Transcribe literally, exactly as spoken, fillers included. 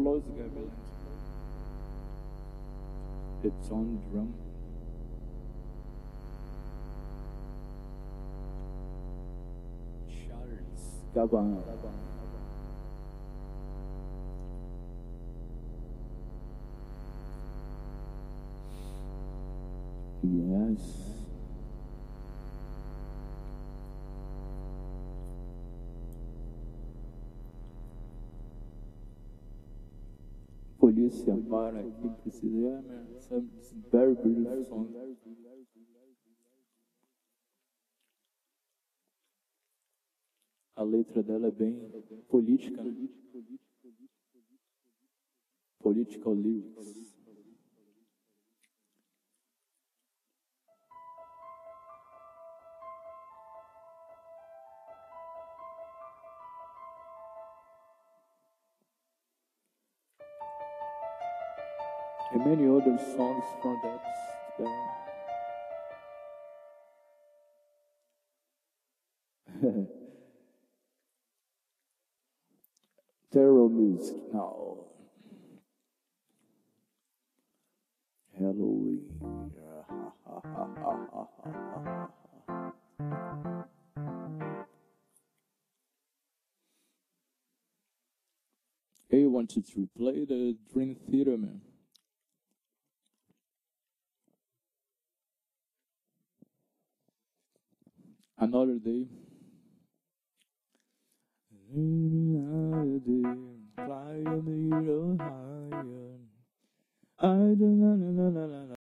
música, beleza? It's on drum. Charles Gabon. Yes. Polícia para aqui precisa. Yeah, man. Some very beautiful song. A letra dela é bem política, né? Political lyrics. And many other songs from that band. Terrible music now. Halloween. Hey, you wanted to replay the Dream Theater, man? Another day. Another day. Fly a little higher. I don't know.